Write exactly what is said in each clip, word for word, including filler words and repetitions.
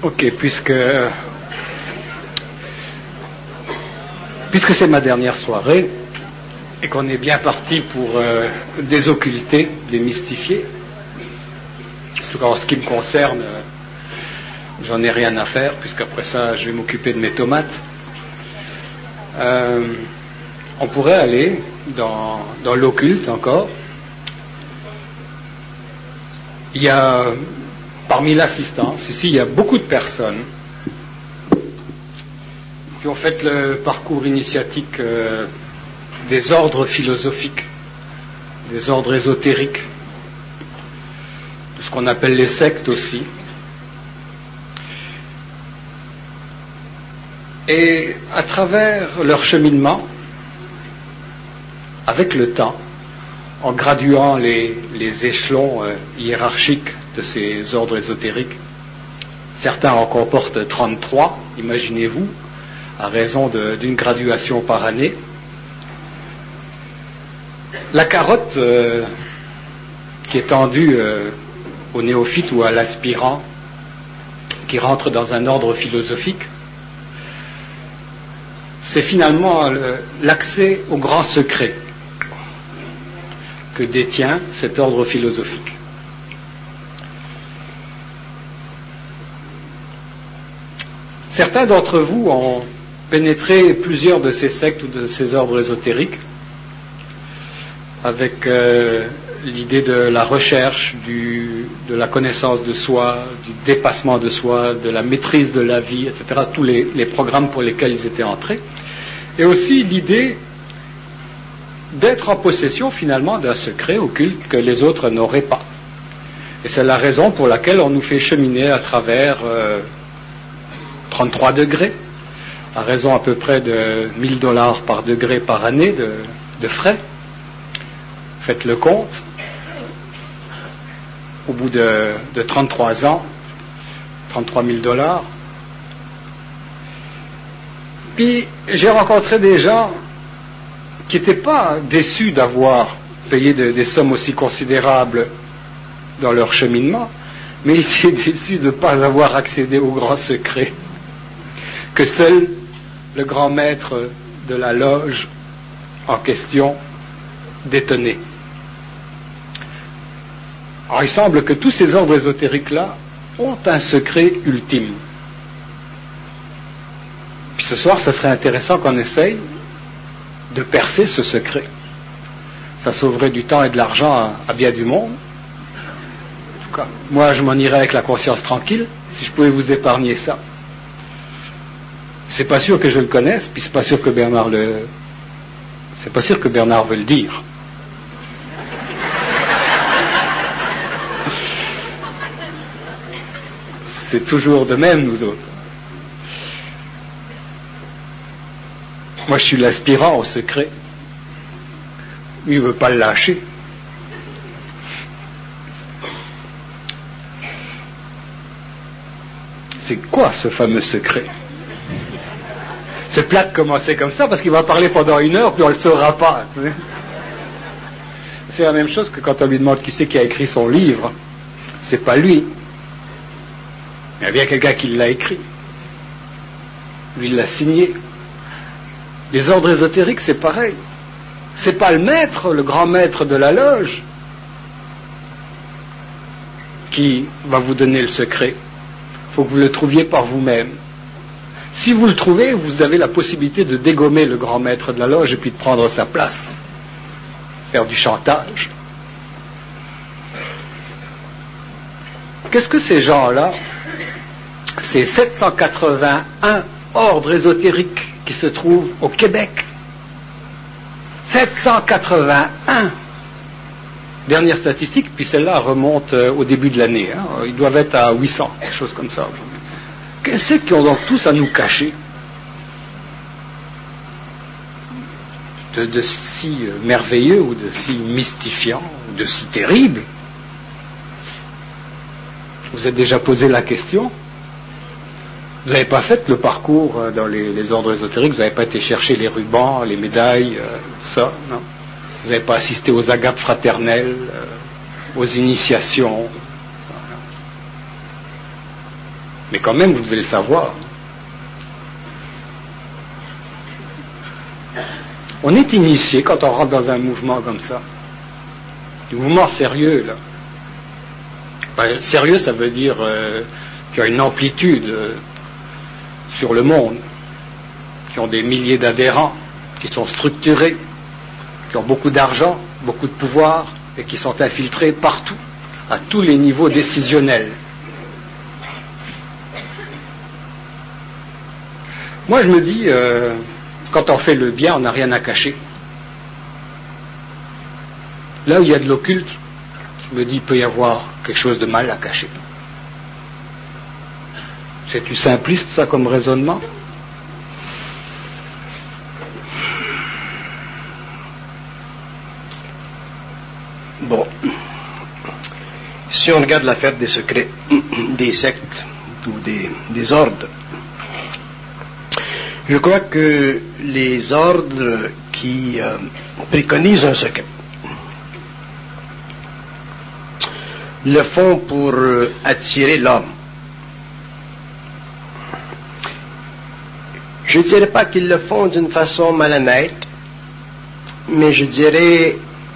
Ok, puisque puisque c'est ma dernière soirée et qu'on est bien parti pour euh, désocculter, démystifier, en tout cas en ce qui me concerne, euh, j'en ai rien à faire, puisqu'après ça je vais m'occuper de mes tomates. Euh, on pourrait aller dans, dans l'occulte encore. Il y a parmi l'assistance, ici, il y a beaucoup de personnes qui ont fait le parcours initiatique euh, des ordres philosophiques, des ordres ésotériques, de ce qu'on appelle les sectes aussi. Et à travers leur cheminement, avec le temps, en graduant les, les échelons euh, hiérarchiques de ces ordres ésotériques. Certains en comportent trente-trois, imaginez-vous, à raison de, d'une graduation par année. La carotte euh, qui est tendue euh, au néophyte ou à l'aspirant qui rentre dans un ordre philosophique, c'est finalement le, l'accès au grand secret que détient cet ordre philosophique. Certains d'entre vous ont pénétré plusieurs de ces sectes ou de ces ordres ésotériques avec euh, l'idée de la recherche, du, de la connaissance de soi, du dépassement de soi, de la maîtrise de la vie, et cetera, tous les, les programmes pour lesquels ils étaient entrés, et aussi l'idée d'être en possession finalement d'un secret occulte que les autres n'auraient pas. Et c'est la raison pour laquelle on nous fait cheminer à travers euh, trente-trois degrés, à raison à peu près de mille dollars par degré par année de, de frais. Faites le compte. Au bout de, de trente-trois ans, trente-trois mille dollars. Puis j'ai rencontré des gens qui n'étaient pas déçus d'avoir payé de, des sommes aussi considérables dans leur cheminement, mais ils étaient déçus de ne pas avoir accédé au grand secret que seul le grand maître de la loge en question détenait. Alors il semble que tous ces ordres ésotériques-là ont un secret ultime. Puis ce soir, ce serait intéressant qu'on essaye de percer ce secret. Ça sauverait du temps et de l'argent à, à bien du monde. En tout cas, moi je m'en irais avec la conscience tranquille si je pouvais vous épargner ça. C'est pas sûr que je le connaisse, puis c'est pas sûr que Bernard le c'est pas sûr que Bernard veut le dire. C'est toujours de même, nous autres. Moi, je suis l'aspirant au secret. Lui, il ne veut pas le lâcher. C'est quoi ce fameux secret? C'est plat de commencer comme ça parce qu'il va parler pendant une heure puis on ne le saura pas. C'est la même chose que quand on lui demande qui c'est qui a écrit son livre. C'est pas lui. Il y a bien quelqu'un qui l'a écrit. Lui, il l'a signé. Les ordres ésotériques, c'est pareil. C'est pas le maître, le grand maître de la loge, qui va vous donner le secret. Il faut que vous le trouviez par vous-même. Si vous le trouvez, vous avez la possibilité de dégommer le grand maître de la loge et puis de prendre sa place. Faire du chantage. Qu'est-ce que ces gens-là, ces sept cent quatre-vingt-un ordres ésotériques qui se trouvent au Québec, sept cent quatre-vingt-un, dernière statistique, puis celle-là remonte au début de l'année, hein. Ils doivent être à huit cents, quelque chose comme ça aujourd'hui. Qu'est-ce qu'ils ont donc tous à nous cacher de, de si merveilleux ou de si mystifiant ou de si terrible? Vous êtes déjà posé la question? Vous n'avez pas fait le parcours dans les, les ordres ésotériques, vous n'avez pas été chercher les rubans, les médailles, euh, tout ça, non? Vous n'avez pas assisté aux agapes fraternelles, euh, aux initiations. Mais quand même, vous devez le savoir. On est initié quand on rentre dans un mouvement comme ça. Du mouvement sérieux, là. Enfin, sérieux, ça veut dire euh, qu'il y a une amplitude euh, sur le monde, qui ont des milliers d'adhérents, qui sont structurés, qui ont beaucoup d'argent, beaucoup de pouvoir, et qui sont infiltrés partout, à tous les niveaux décisionnels. Moi, je me dis, euh, quand on fait le bien, on n'a rien à cacher. Là où il y a de l'occulte, je me dis, il peut y avoir quelque chose de mal à cacher. C'est-tu simpliste, ça, comme raisonnement? Bon. Si on regarde l'affaire des secrets, des sectes ou des, des ordres, je crois que les ordres qui euh, préconisent un secret le font pour euh, attirer l'homme. Je ne dirais pas qu'ils le font d'une façon malhonnête, mais je dirais,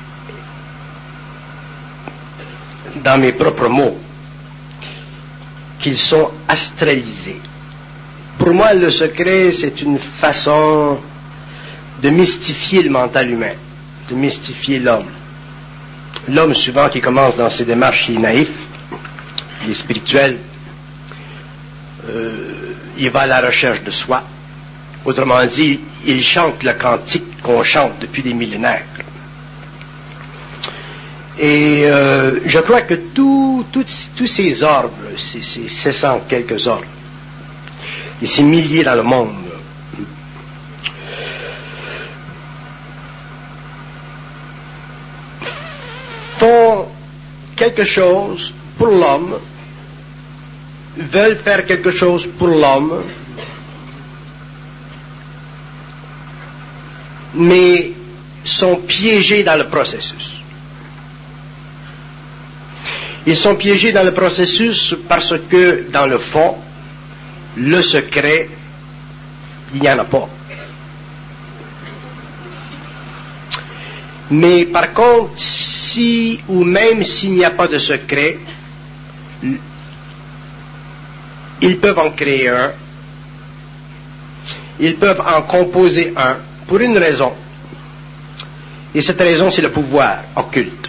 dans mes propres mots, qu'ils sont astralisés. Pour moi, le secret, c'est une façon de mystifier le mental humain, de mystifier l'homme. L'homme, souvent, qui commence dans ses démarches, il est naïf, il est spirituel, euh, il va à la recherche de soi. Autrement dit, il chante le cantique qu'on chante depuis des millénaires. Et euh, je crois que tous ces ordres, ces, ces sept cents quelques ordres, et ces milliers dans le monde, font quelque chose pour l'homme, veulent faire quelque chose pour l'homme, mais sont piégés dans le processus. Ils sont piégés dans le processus parce que, dans le fond, le secret, il n'y en a pas. Mais par contre, si ou même s'il n'y a pas de secret, ils peuvent en créer un, ils peuvent en composer un, pour une raison. Et cette raison, c'est le pouvoir occulte.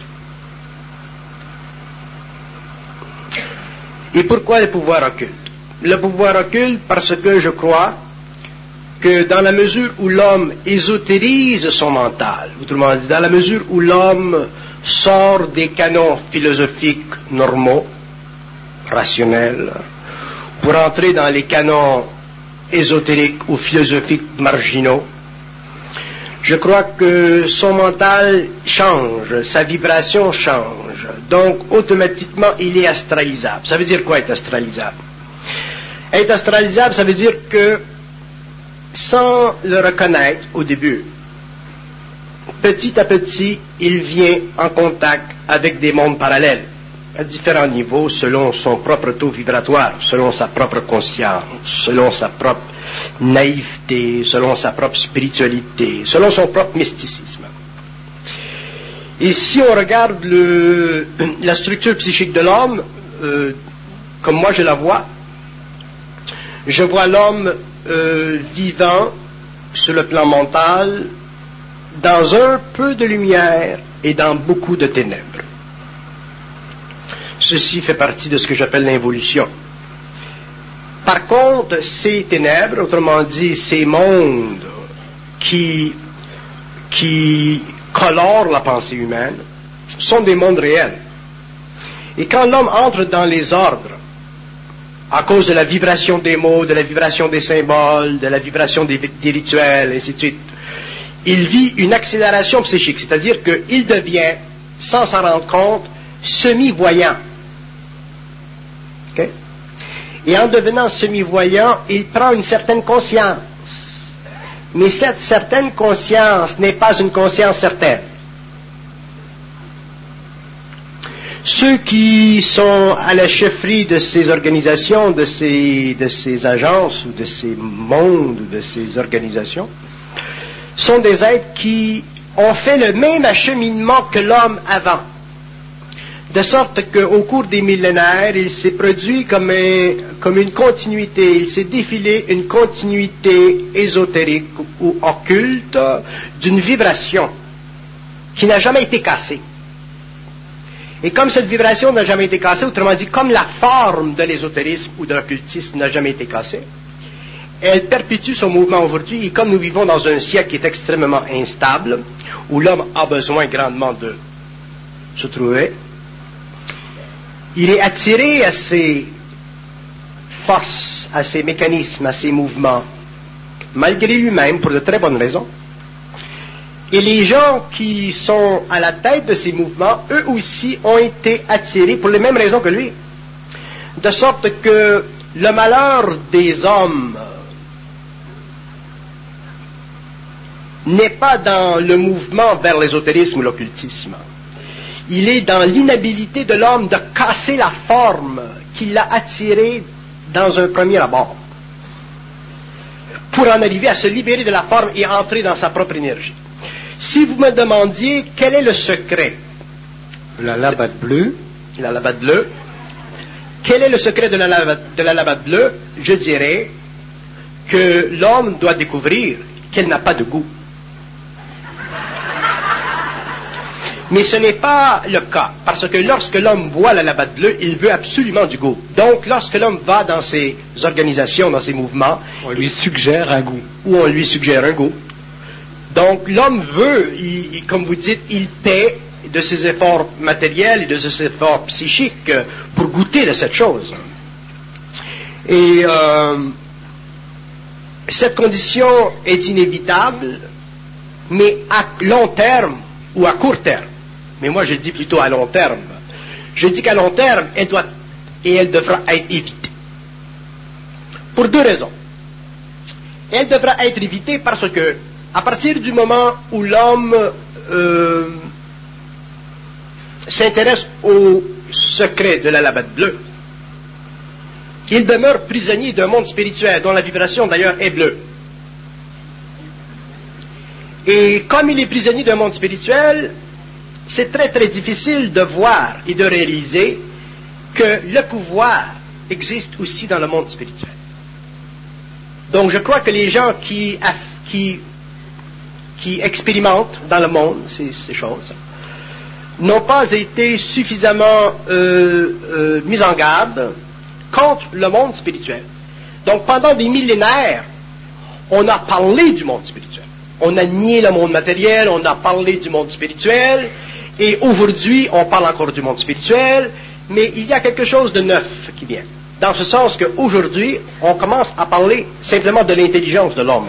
Et pourquoi le pouvoir occulte? Le pouvoir occulte parce que je crois que dans la mesure où l'homme ésotérise son mental, autrement dit, dans la mesure où l'homme sort des canons philosophiques normaux, rationnels, pour entrer dans les canons ésotériques ou philosophiques marginaux, je crois que son mental change, sa vibration change, donc automatiquement il est astralisable. Ça veut dire quoi être astralisable? Être astralisable, ça veut dire que sans le reconnaître au début, petit à petit, il vient en contact avec des mondes parallèles, à différents niveaux, selon son propre taux vibratoire, selon sa propre conscience, selon sa propre naïveté, selon sa propre spiritualité, selon son propre mysticisme. Et si on regarde le, la structure psychique de l'homme, euh, comme moi je la vois, je vois l'homme euh, vivant sur le plan mental dans un peu de lumière et dans beaucoup de ténèbres. Ceci fait partie de ce que j'appelle l'involution. Par contre, ces ténèbres, autrement dit, ces mondes qui, qui colorent la pensée humaine, sont des mondes réels. Et quand l'homme entre dans les ordres, à cause de la vibration des mots, de la vibration des symboles, de la vibration des, des rituels, et ainsi de suite, il vit une accélération psychique, c'est-à-dire qu'il devient, sans s'en rendre compte, semi-voyant. Okay? Et en devenant semi-voyant, il prend une certaine conscience. Mais cette certaine conscience n'est pas une conscience certaine. Ceux qui sont à la chefferie de ces organisations, de ces, de ces agences, ou de ces mondes, ou de ces organisations, sont des êtres qui ont fait le même acheminement que l'homme avant. De sorte qu'au cours des millénaires, il s'est produit comme, un, comme une continuité, il s'est défilé une continuité ésotérique ou occulte d'une vibration qui n'a jamais été cassée. Et comme cette vibration n'a jamais été cassée, autrement dit, comme la forme de l'ésotérisme ou de l'occultisme n'a jamais été cassée, elle perpétue son mouvement aujourd'hui, et comme nous vivons dans un siècle qui est extrêmement instable, où l'homme a besoin grandement de se trouver, il est attiré à ces forces, à ces mécanismes, à ces mouvements, malgré lui-même, pour de très bonnes raisons. Et les gens qui sont à la tête de ces mouvements, eux aussi ont été attirés pour les mêmes raisons que lui. De sorte que le malheur des hommes n'est pas dans le mouvement vers l'ésotérisme ou l'occultisme. Il est dans l'inhabilité de l'homme de casser la forme qui l'a attiré dans un premier abord, pour en arriver à se libérer de la forme et entrer dans sa propre énergie. Si vous me demandiez quel est le secret, la lavate bleue, la lavate bleue, quel est le secret de la lavate, de la lavate bleue, je dirais que l'homme doit découvrir qu'elle n'a pas de goût. Mais ce n'est pas le cas, parce que lorsque l'homme boit la lavate bleue, il veut absolument du goût. Donc, lorsque l'homme va dans ses organisations, dans ses mouvements, on lui suggère un goût. Ou on lui suggère un goût. Donc, l'homme veut, il, il, comme vous dites, il paie de ses efforts matériels et de ses efforts psychiques pour goûter de cette chose. Et euh, cette condition est inévitable, mais à long terme ou à court terme. Mais moi, je dis plutôt à long terme. Je dis qu'à long terme, elle doit et elle devra être évitée. Pour deux raisons. Elle devra être évitée parce que, à partir du moment où l'homme euh, s'intéresse au secret de la lavate bleue, il demeure prisonnier d'un monde spirituel dont la vibration d'ailleurs est bleue. Et comme il est prisonnier d'un monde spirituel, c'est très très difficile de voir et de réaliser que le pouvoir existe aussi dans le monde spirituel. Donc je crois que les gens qui, qui, qui expérimentent dans le monde ces, ces choses n'ont pas été suffisamment euh, euh, mis en garde contre le monde spirituel. Donc pendant des millénaires, on a parlé du monde spirituel. On a nié le monde matériel, on a parlé du monde spirituel, et aujourd'hui, on parle encore du monde spirituel, mais il y a quelque chose de neuf qui vient. Dans ce sens qu'aujourd'hui, on commence à parler simplement de l'intelligence de l'homme.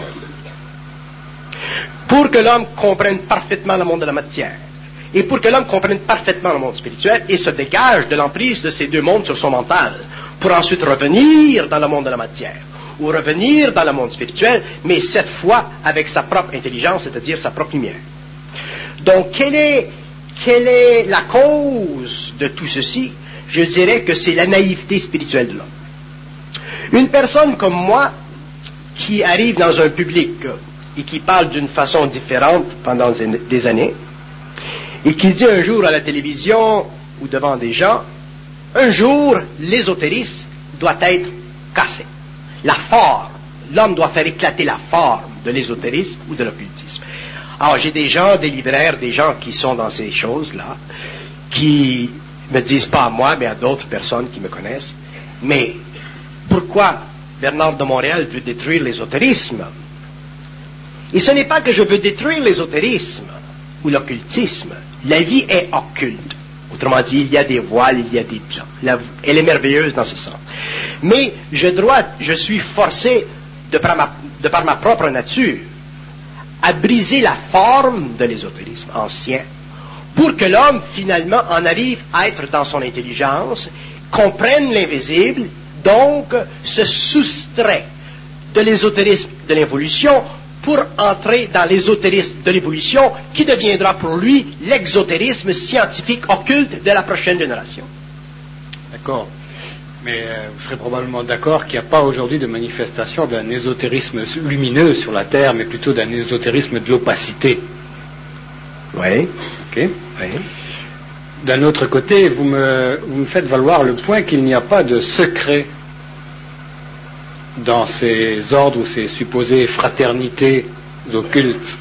Pour que l'homme comprenne parfaitement le monde de la matière, et pour que l'homme comprenne parfaitement le monde spirituel, et se dégage de l'emprise de ces deux mondes sur son mental, pour ensuite revenir dans le monde de la matière, ou revenir dans le monde spirituel, mais cette fois avec sa propre intelligence, c'est-à-dire sa propre lumière. Donc, quelle est, quelle est la cause de tout ceci? Je dirais que c'est la naïveté spirituelle de l'homme. Une personne comme moi, qui arrive dans un public et qui parle d'une façon différente pendant des années, et qui dit un jour à la télévision ou devant des gens, un jour, l'ésotérisme doit être cassé. La forme, l'homme doit faire éclater la forme de l'ésotérisme ou de l'occultisme. Alors, j'ai des gens, des libraires, des gens qui sont dans ces choses-là, qui me disent pas à moi, mais à d'autres personnes qui me connaissent, mais pourquoi Bernard de Montréal veut détruire l'ésotérisme? Et ce n'est pas que je veux détruire l'ésotérisme ou l'occultisme. La vie est occulte. Autrement dit, il y a des voiles, il y a des plans. La, elle est merveilleuse dans ce sens. Mais je dois, je suis forcé, de par ma, de par ma propre nature, à briser la forme de l'ésotérisme ancien, pour que l'homme, finalement, en arrive à être dans son intelligence, comprenne l'invisible, donc se soustrait de l'ésotérisme de l'involution pour entrer dans l'ésotérisme de l'évolution qui deviendra pour lui l'exotérisme scientifique occulte de la prochaine génération. D'accord. Mais euh, vous serez probablement d'accord qu'il n'y a pas aujourd'hui de manifestation d'un ésotérisme lumineux sur la Terre, mais plutôt d'un ésotérisme de l'opacité. Oui. Ok. Oui. D'un autre côté, vous me, vous me faites valoir le point qu'il n'y a pas de secret dans ces ordres ou ces supposées fraternités occultes.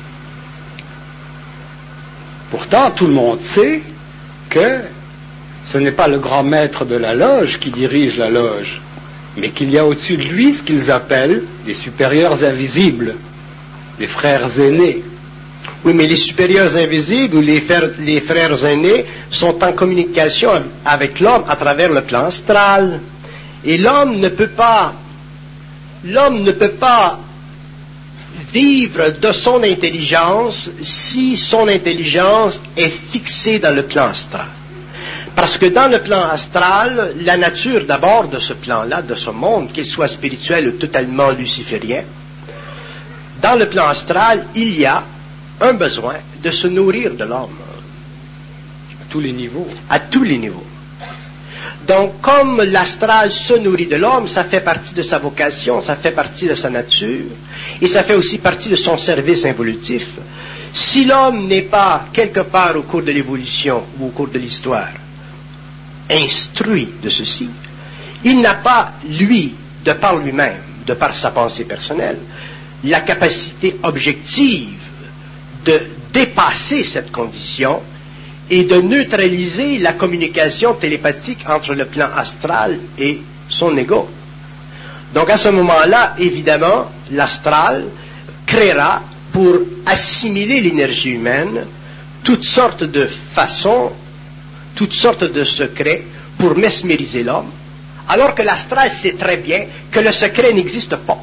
Pourtant, tout le monde sait que ce n'est pas le grand maître de la loge qui dirige la loge, mais qu'il y a au-dessus de lui ce qu'ils appellent des supérieurs invisibles, des frères aînés. Oui, mais les supérieurs invisibles ou les frères, les frères aînés sont en communication avec l'homme à travers le plan astral. Et l'homme ne peut pas L'homme ne peut pas vivre de son intelligence si son intelligence est fixée dans le plan astral. Parce que dans le plan astral, la nature d'abord de ce plan-là, de ce monde, qu'il soit spirituel ou totalement luciférien, dans le plan astral, il y a un besoin de se nourrir de l'homme. À tous les niveaux. À tous les niveaux. Donc, comme l'astral se nourrit de l'homme, ça fait partie de sa vocation, ça fait partie de sa nature, et ça fait aussi partie de son service involutif. Si l'homme n'est pas, quelque part au cours de l'évolution ou au cours de l'histoire, instruit de ceci, il n'a pas, lui, de par lui-même, de par sa pensée personnelle, la capacité objective de dépasser cette condition et de neutraliser la communication télépathique entre le plan astral et son ego. Donc à ce moment-là, évidemment, l'astral créera, pour assimiler l'énergie humaine, toutes sortes de façons, toutes sortes de secrets pour mesmériser l'homme, alors que l'astral sait très bien que le secret n'existe pas.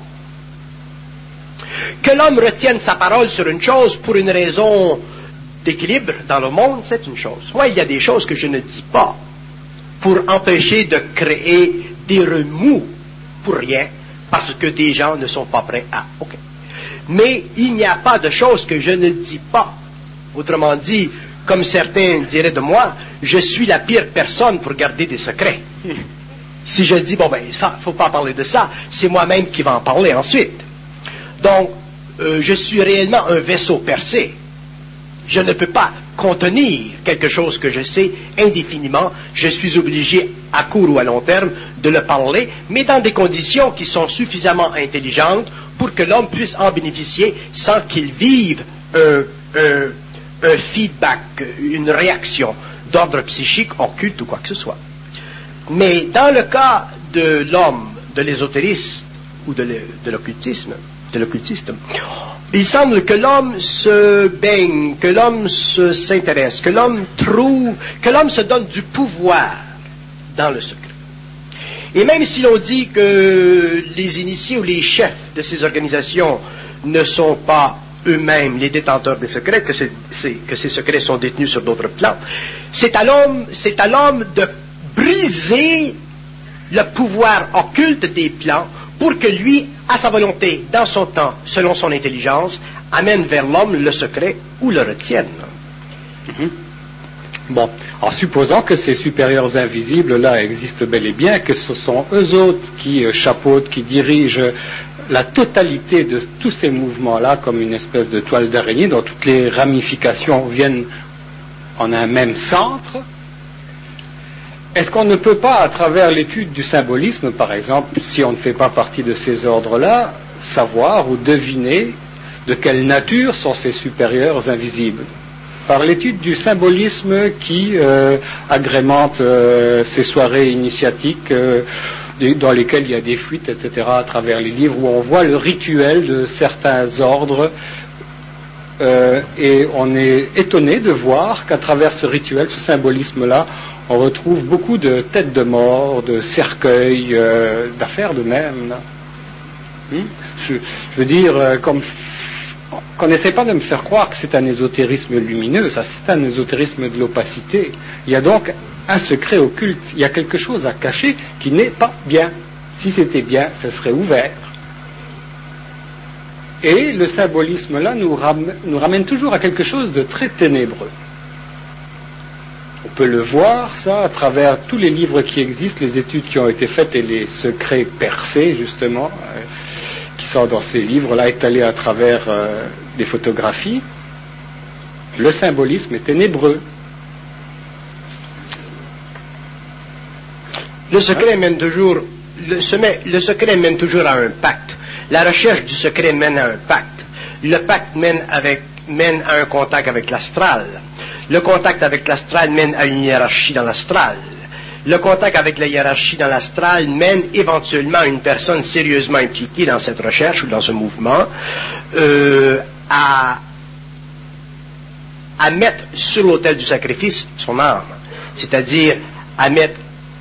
Que l'homme retienne sa parole sur une chose pour une raison d'équilibre dans le monde, c'est une chose. Moi, il y a des choses que je ne dis pas pour empêcher de créer des remous pour rien, parce que des gens ne sont pas prêts à... OK. Mais il n'y a pas de choses que je ne dis pas. Autrement dit, comme certains diraient de moi, je suis la pire personne pour garder des secrets. Si je dis, bon ben, il ne faut pas parler de ça, c'est moi-même qui vais en parler ensuite. Donc, euh, je suis réellement un vaisseau percé. Je ne peux pas contenir quelque chose que je sais indéfiniment. Je suis obligé, à court ou à long terme, de le parler, mais dans des conditions qui sont suffisamment intelligentes pour que l'homme puisse en bénéficier sans qu'il vive un, un, un feedback, une réaction d'ordre psychique, occulte ou quoi que ce soit. Mais dans le cas de l'homme, de l'ésotérisme ou de l'occultisme, de l'occultiste, il semble que l'homme se baigne, que l'homme se, s'intéresse, que l'homme trouve, que l'homme se donne du pouvoir dans le secret. Et même si l'on dit que les initiés ou les chefs de ces organisations ne sont pas eux-mêmes les détenteurs des secrets, que, c'est, c'est, que ces secrets sont détenus sur d'autres plans, c'est à l'homme, c'est à l'homme de briser le pouvoir occulte des plans pour que lui, à sa volonté, dans son temps, selon son intelligence, amène vers l'homme le secret ou le retienne. Mm-hmm. Bon, en supposant que ces supérieurs invisibles-là existent bel et bien, que ce sont eux autres qui euh, chapeautent, qui dirigent la totalité de tous ces mouvements-là comme une espèce de toile d'araignée dont toutes les ramifications viennent en un même centre, est-ce qu'on ne peut pas, à travers l'étude du symbolisme, par exemple, si on ne fait pas partie de ces ordres-là, savoir ou deviner de quelle nature sont ces supérieurs invisibles? Par l'étude du symbolisme qui euh, agrémente euh, ces soirées initiatiques euh, dans lesquelles il y a des fuites, et cetera, à travers les livres, où on voit le rituel de certains ordres, euh, et on est étonné de voir qu'à travers ce rituel, ce symbolisme-là, on retrouve beaucoup de têtes de mort, de cercueils, euh, d'affaires de même. Là. Hmm? Je, je veux dire, euh, comme qu'on n'essaie pas de me faire croire que c'est un ésotérisme lumineux, ça c'est un ésotérisme de l'opacité. Il y a donc un secret occulte, il y a quelque chose à cacher qui n'est pas bien. Si c'était bien, ça serait ouvert. Et le symbolisme-là nous ramène, nous ramène toujours à quelque chose de très ténébreux. On peut le voir, ça, à travers tous les livres qui existent, les études qui ont été faites et les secrets percés, justement, euh, qui sont dans ces livres-là, étalés à travers euh, des photographies. Le symbolisme est ténébreux. Le secret mène toujours, le, sommet, le secret mène toujours à un pacte. La recherche du secret mène à un pacte. Le pacte mène, avec, mène à un contact avec l'astral. Le contact avec l'astral mène à une hiérarchie dans l'astral. Le contact avec la hiérarchie dans l'astral mène éventuellement à une personne sérieusement impliquée dans cette recherche ou dans ce mouvement euh, à, à mettre sur l'autel du sacrifice son âme. C'est-à-dire à mettre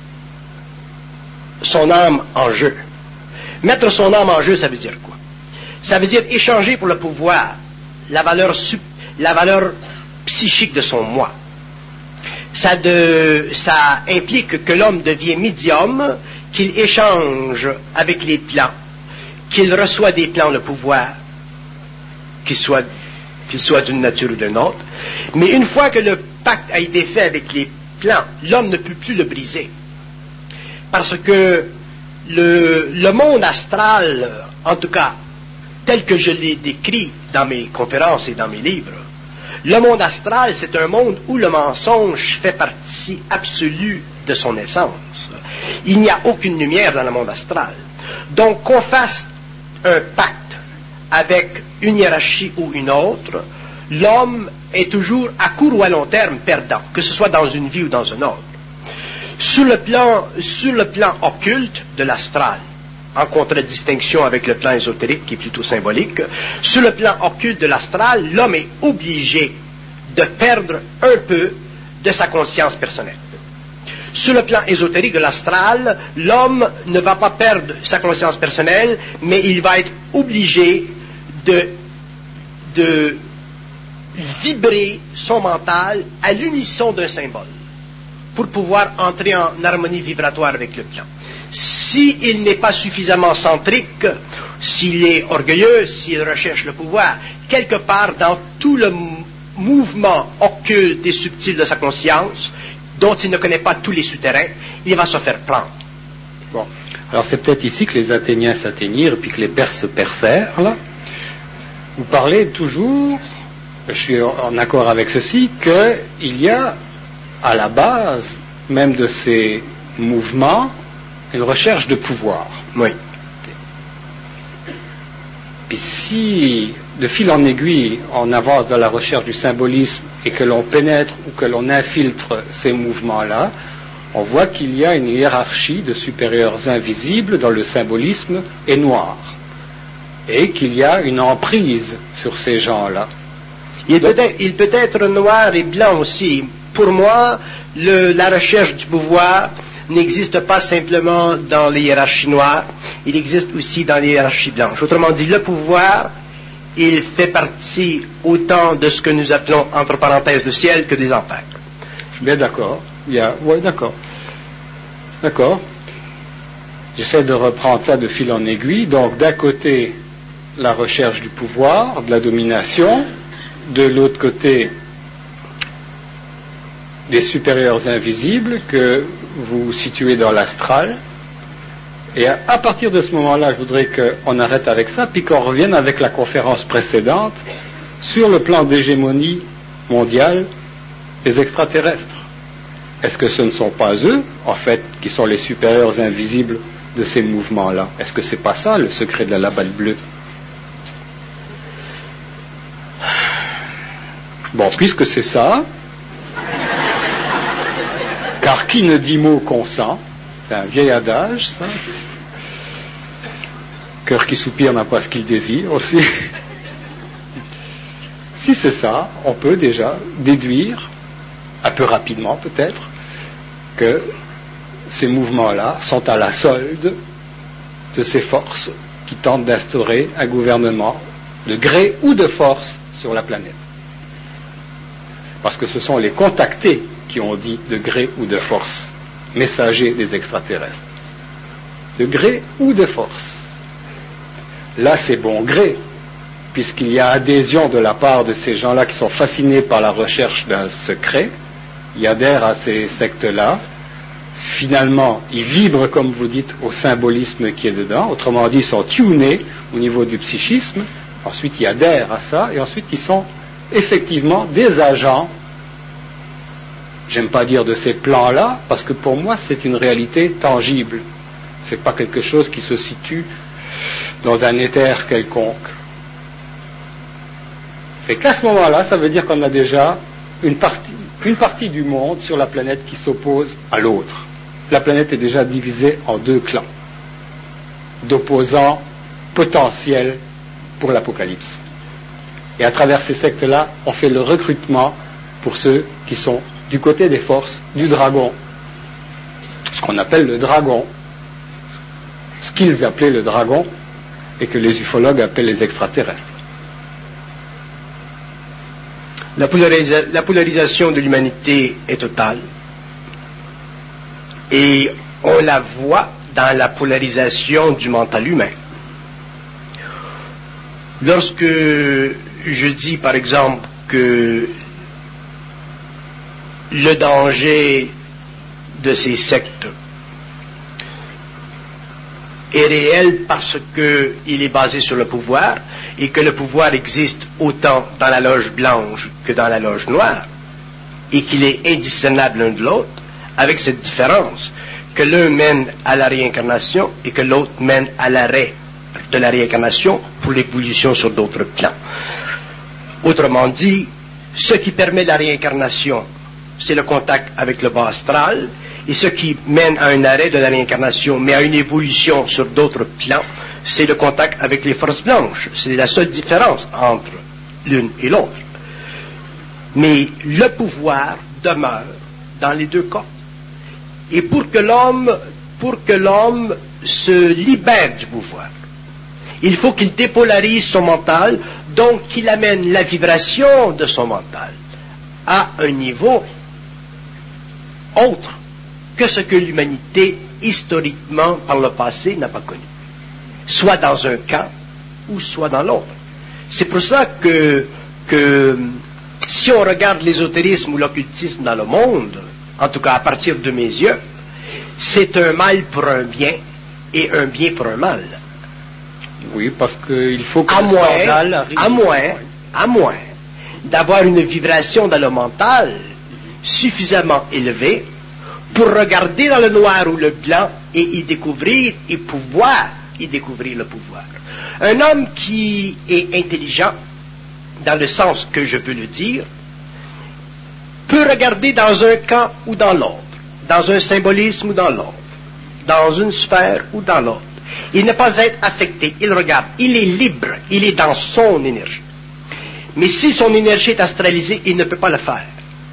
son âme en jeu. Mettre son âme en jeu, ça veut dire quoi? Ça veut dire échanger pour le pouvoir la valeur, la valeur psychique de son moi. Ça, de, ça implique que l'homme devient médium, qu'il échange avec les plans, qu'il reçoit des plans le pouvoir, qu'ils soient, qu'ils soient d'une nature ou d'une autre. Mais une fois que le pacte a été fait avec les plans, l'homme ne peut plus le briser. Parce que le, le monde astral, en tout cas, tel que je l'ai décrit dans mes conférences et dans mes livres, le monde astral, c'est un monde où le mensonge fait partie absolue de son essence. Il n'y a aucune lumière dans le monde astral. Donc, qu'on fasse un pacte avec une hiérarchie ou une autre, l'homme est toujours à court ou à long terme perdant, que ce soit dans une vie ou dans une autre. Sur le plan, sur le plan occulte de l'astral, en contradistinction avec le plan ésotérique qui est plutôt symbolique, sur le plan occulte de l'astral, l'homme est obligé de perdre un peu de sa conscience personnelle. Sur le plan ésotérique de l'astral, l'homme ne va pas perdre sa conscience personnelle, mais il va être obligé de, de vibrer son mental à l'unisson d'un symbole pour pouvoir entrer en harmonie vibratoire avec le plan. S'il n'est pas suffisamment centrique, s'il est orgueilleux, s'il recherche le pouvoir, quelque part dans tout le mouvement occulte et subtil de sa conscience, dont il ne connaît pas tous les souterrains, il va se faire prendre. Bon. Alors c'est peut-être ici que les Athéniens s'atteignirent, puis que les Perses se percèrent, là. Vous parlez toujours, je suis en accord avec ceci, qu'il y a à la base même de ces mouvements une recherche de pouvoir. Oui. Puis si, de fil en aiguille, on avance dans la recherche du symbolisme et que l'on pénètre ou que l'on infiltre ces mouvements-là, on voit qu'il y a une hiérarchie de supérieurs invisibles dans le symbolisme et noir. Et qu'il y a une emprise sur ces gens-là. Il peut être, il peut être noir et blanc aussi. Pour moi, le, la recherche du pouvoir n'existe pas simplement dans les hiérarchies noires, il existe aussi dans les hiérarchies blanches. Autrement dit, le pouvoir, il fait partie autant de ce que nous appelons, entre parenthèses, le ciel que des enfers. Je suis bien d'accord. Il y a, ouais, d'accord. D'accord. J'essaie de reprendre ça de fil en aiguille. Donc, d'un côté, la recherche du pouvoir, de la domination. De l'autre côté, des supérieurs invisibles que vous situez dans l'astral. Et à, à partir de ce moment-là, je voudrais qu'on arrête avec ça, puis qu'on revienne avec la conférence précédente sur le plan d'hégémonie mondiale des extraterrestres. Est-ce que ce ne sont pas eux, en fait, qui sont les supérieurs invisibles de ces mouvements-là? Est-ce que c'est pas ça le secret de la labale bleue? Bon, puisque c'est ça, car qui ne dit mot consent, c'est un vieil adage, ça. Cœur qui soupire n'a pas ce qu'il désire aussi. Si c'est ça, on peut déjà déduire, un peu rapidement peut-être, que ces mouvements-là sont à la solde de ces forces qui tentent d'instaurer un gouvernement de gré ou de force sur la planète. Parce que ce sont les contactés qui ont dit de gré ou de force, messagers des extraterrestres. De gré ou de force. Là, c'est bon gré. puisqu'il y a adhésion de la part de ces gens-là qui sont fascinés par la recherche d'un secret, ils adhèrent à ces sectes-là. Finalement, ils vibrent, comme vous dites, au symbolisme qui est dedans. Autrement dit, ils sont tunés au niveau du psychisme. Ensuite, ils adhèrent à ça. Et ensuite, ils sont effectivement des agents. J'aime pas dire de ces plans-là, parce que pour moi, c'est une réalité tangible. C'est pas quelque chose qui se situe dans un éther quelconque. Et qu'à ce moment-là, ça veut dire qu'on a déjà une partie, une partie du monde sur la planète qui s'oppose à l'autre. La planète est déjà divisée en deux clans d'opposants potentiels pour l'Apocalypse. Et à travers ces sectes-là, on fait le recrutement pour ceux qui sont du côté des forces du dragon. Ce qu'on appelle le dragon. Ce qu'ils appelaient le dragon et que les ufologues appellent les extraterrestres. La, polarisa- la polarisation de l'humanité est totale. Et on la voit dans la polarisation du mental humain. Lorsque je dis, par exemple, que le danger de ces sectes est réel parce qu'il est basé sur le pouvoir et que le pouvoir existe autant dans la loge blanche que dans la loge noire et qu'il est indiscernable l'un de l'autre, avec cette différence que l'un mène à la réincarnation et que l'autre mène à l'arrêt de la réincarnation pour l'évolution sur d'autres plans. Autrement dit, ce qui permet la réincarnation, c'est le contact avec le bas astral, et ce qui mène à un arrêt de la réincarnation, mais à une évolution sur d'autres plans, c'est le contact avec les forces blanches. C'est la seule différence entre l'une et l'autre. Mais le pouvoir demeure dans les deux cas. Et pour que l'homme, pour que l'homme se libère du pouvoir, il faut qu'il dépolarise son mental, donc qu'il amène la vibration de son mental à un niveau autre que ce que l'humanité, historiquement, par le passé, n'a pas connu. Soit dans un camp, ou soit dans l'autre. C'est pour ça que, que si on regarde l'ésotérisme ou l'occultisme dans le monde, en tout cas à partir de mes yeux, c'est un mal pour un bien et un bien pour un mal. Oui, parce qu'il faut que à le moins, scandale arrive. À moins, à moins d'avoir une vibration dans le mental suffisamment élevée pour regarder dans le noir ou le blanc et y découvrir et pouvoir y découvrir le pouvoir. Un homme qui est intelligent, dans le sens que je veux le dire, peut regarder dans un camp ou dans l'autre, dans un symbolisme ou dans l'autre, dans une sphère ou dans l'autre. Il ne pas être affecté, il regarde, il est libre, il est dans son énergie. Mais si son énergie est astralisée, il ne peut pas le faire.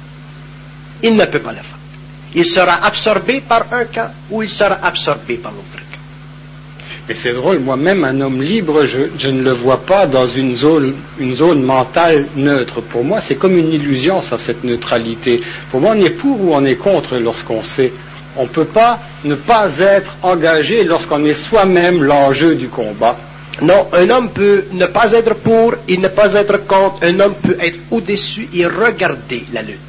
Il ne peut pas le faire. Il sera absorbé par un camp ou il sera absorbé par l'autre camp. Et c'est drôle, moi-même, un homme libre, je, je ne le vois pas dans une zone, une zone mentale neutre. Pour moi, c'est comme une illusion, ça, cette neutralité. Pour moi, on est pour ou on est contre lorsqu'on sait. On ne peut pas ne pas être engagé lorsqu'on est soi-même l'enjeu du combat. Non, un homme peut ne pas être pour et ne pas être contre. Un homme peut être au-dessus et regarder la lutte.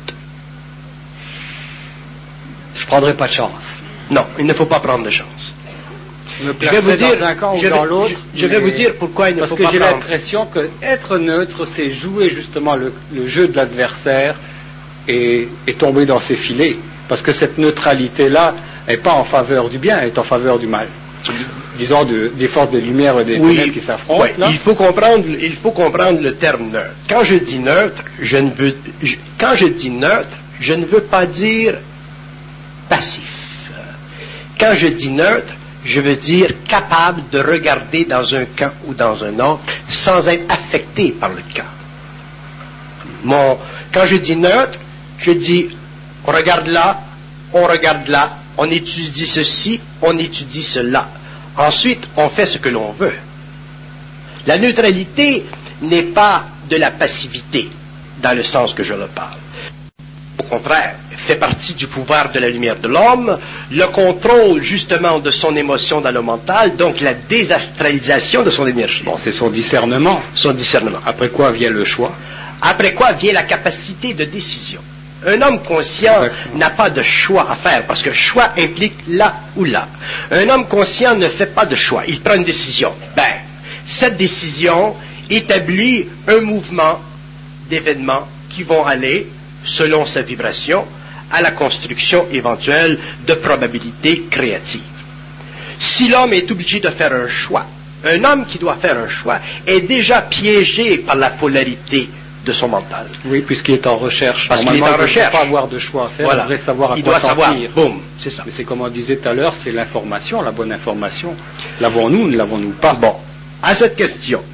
Je ne prendrai pas de chance. Non, il ne faut pas prendre de chance. Je, me je vais vous dire, dans un camp ou je dans vais, l'autre. Je, je vais vous dire pourquoi il ne faut pas prendre. Parce que j'ai l'impression que être neutre, c'est jouer justement le, le jeu de l'adversaire et, et tomber dans ses filets. Parce que cette neutralité-là n'est pas en faveur du bien, elle est en faveur du mal. Disons de, des forces de lumière et des oui, ténèbres qui s'affrontent. Oui, il faut comprendre, il faut comprendre le terme neutre. Quand je dis neutre, je ne veux, je, quand je dis neutre, je ne veux pas dire passif. Quand je dis neutre, je veux dire capable de regarder dans un camp ou dans un autre sans être affecté par le camp. Mon, quand je dis neutre, je dis on regarde là, on regarde là, on étudie ceci, on étudie cela. Ensuite, on fait ce que l'on veut. La neutralité n'est pas de la passivité, dans le sens que je le parle. Au contraire, fait partie du pouvoir de la lumière de l'homme, le contrôle justement de son émotion dans le mental, donc la désastralisation de son énergie. Bon, c'est son discernement. Son discernement. Après quoi vient le choix. Après quoi vient la capacité de décision. Un homme conscient Exactement. N'a pas de choix à faire, parce que choix implique là ou là. Un homme conscient ne fait pas de choix, il prend une décision. Ben, cette décision établit un mouvement d'événements qui vont aller, selon sa vibration, à la construction éventuelle de probabilités créatives. Si l'homme est obligé de faire un choix, un homme qui doit faire un choix est déjà piégé par la polarité de son mental. Oui, puisqu'il est en recherche. Parce qu'il est en recherche. Il ne doit pas avoir de choix à faire, voilà. Il devrait savoir à il quoi doit s'en savoir. tenir. Boum, c'est ça. Mais c'est comme on disait tout à l'heure, c'est l'information, la bonne information. L'avons-nous ou ne l'avons-nous pas? Bon, à cette question,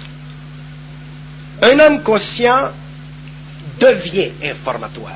un homme conscient devient informatoire.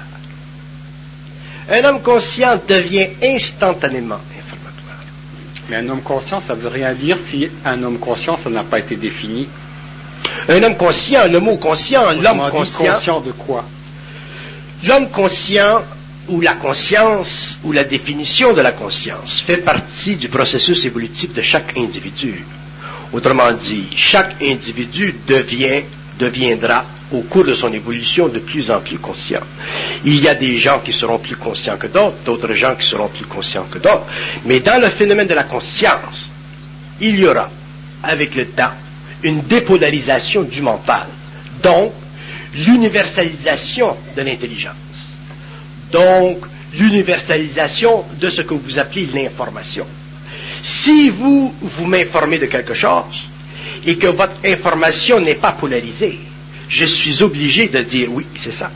Un homme conscient devient instantanément informatoire. Mais un homme conscient, ça ne veut rien dire si un homme conscient, ça n'a pas été défini. Un homme conscient, le mot conscient, l'homme conscient. Conscient de quoi? L'homme conscient, ou la conscience, ou la définition de la conscience, fait partie du processus évolutif de chaque individu. Autrement dit, chaque individu devient, deviendra, au cours de son évolution, de plus en plus conscient. Il y a des gens qui seront plus conscients que d'autres, d'autres gens qui seront plus conscients que d'autres. Mais dans le phénomène de la conscience, il y aura, avec le temps, une dépolarisation du mental. Donc, l'universalisation de l'intelligence. Donc, l'universalisation de ce que vous appelez l'information. Si vous, vous m'informez de quelque chose, et que votre information n'est pas polarisée, je suis obligé de dire oui, c'est ça.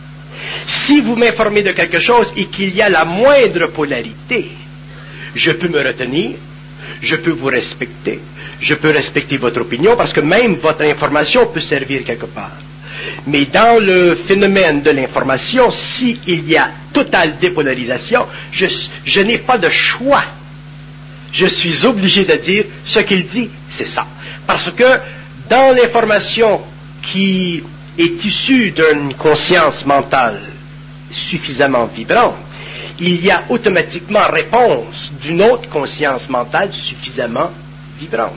Si vous m'informez de quelque chose et qu'il y a la moindre polarité, je peux me retenir, je peux vous respecter, je peux respecter votre opinion parce que même votre information peut servir quelque part. Mais dans le phénomène de l'information, s'il y a totale dépolarisation, je, je n'ai pas de choix. Je suis obligé de dire ce qu'il dit, c'est ça. Parce que dans l'information qui est issue d'une conscience mentale suffisamment vibrante, il y a automatiquement réponse d'une autre conscience mentale suffisamment vibrante.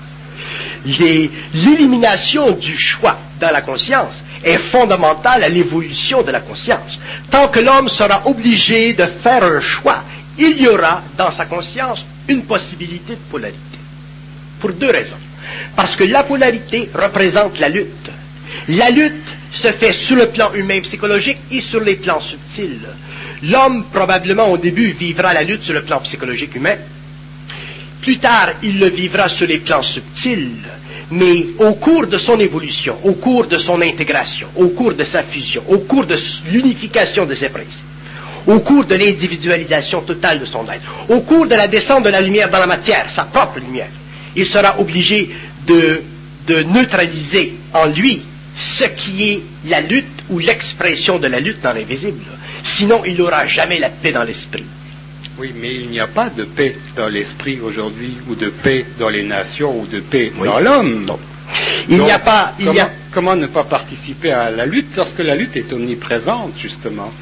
Les, l'élimination du choix dans la conscience est fondamentale à l'évolution de la conscience. Tant que l'homme sera obligé de faire un choix, il y aura dans sa conscience une possibilité de polarité. Pour deux raisons. Parce que la polarité représente la lutte. La lutte se fait sur le plan humain psychologique et sur les plans subtils. L'homme, probablement au début, vivra la lutte sur le plan psychologique humain. Plus tard, il le vivra sur les plans subtils. Mais au cours de son évolution, au cours de son intégration, au cours de sa fusion, au cours de l'unification de ses principes, au cours de l'individualisation totale de son être, au cours de la descente de la lumière dans la matière, sa propre lumière, il sera obligé de, de neutraliser en lui ce qui est la lutte ou l'expression de la lutte dans l'invisible. Sinon, il n'aura jamais la paix dans l'esprit. Oui, mais il n'y a pas de paix dans l'esprit aujourd'hui, ou de paix dans les nations, ou de paix oui. dans l'homme. Non. Il Donc, n'y a pas... Il comment, y a... comment ne pas participer à la lutte lorsque la lutte est omniprésente, justement?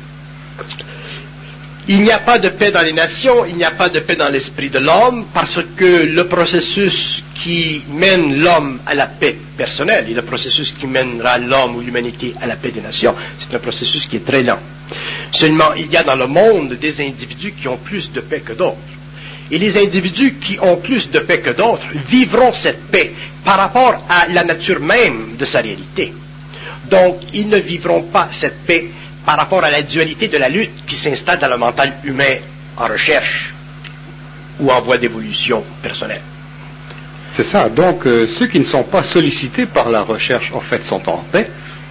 Il n'y a pas de paix dans les nations, il n'y a pas de paix dans l'esprit de l'homme, parce que le processus qui mène l'homme à la paix personnelle et le processus qui mènera l'homme ou l'humanité à la paix des nations, c'est un processus qui est très lent. Seulement, il y a dans le monde des individus qui ont plus de paix que d'autres. Et les individus qui ont plus de paix que d'autres vivront cette paix par rapport à la nature même de sa réalité. Donc, ils ne vivront pas cette paix par rapport à la dualité de la lutte qui s'installe dans le mental humain en recherche ou en voie d'évolution personnelle. C'est ça. Donc, euh, ceux qui ne sont pas sollicités par la recherche, en fait, sont en paix.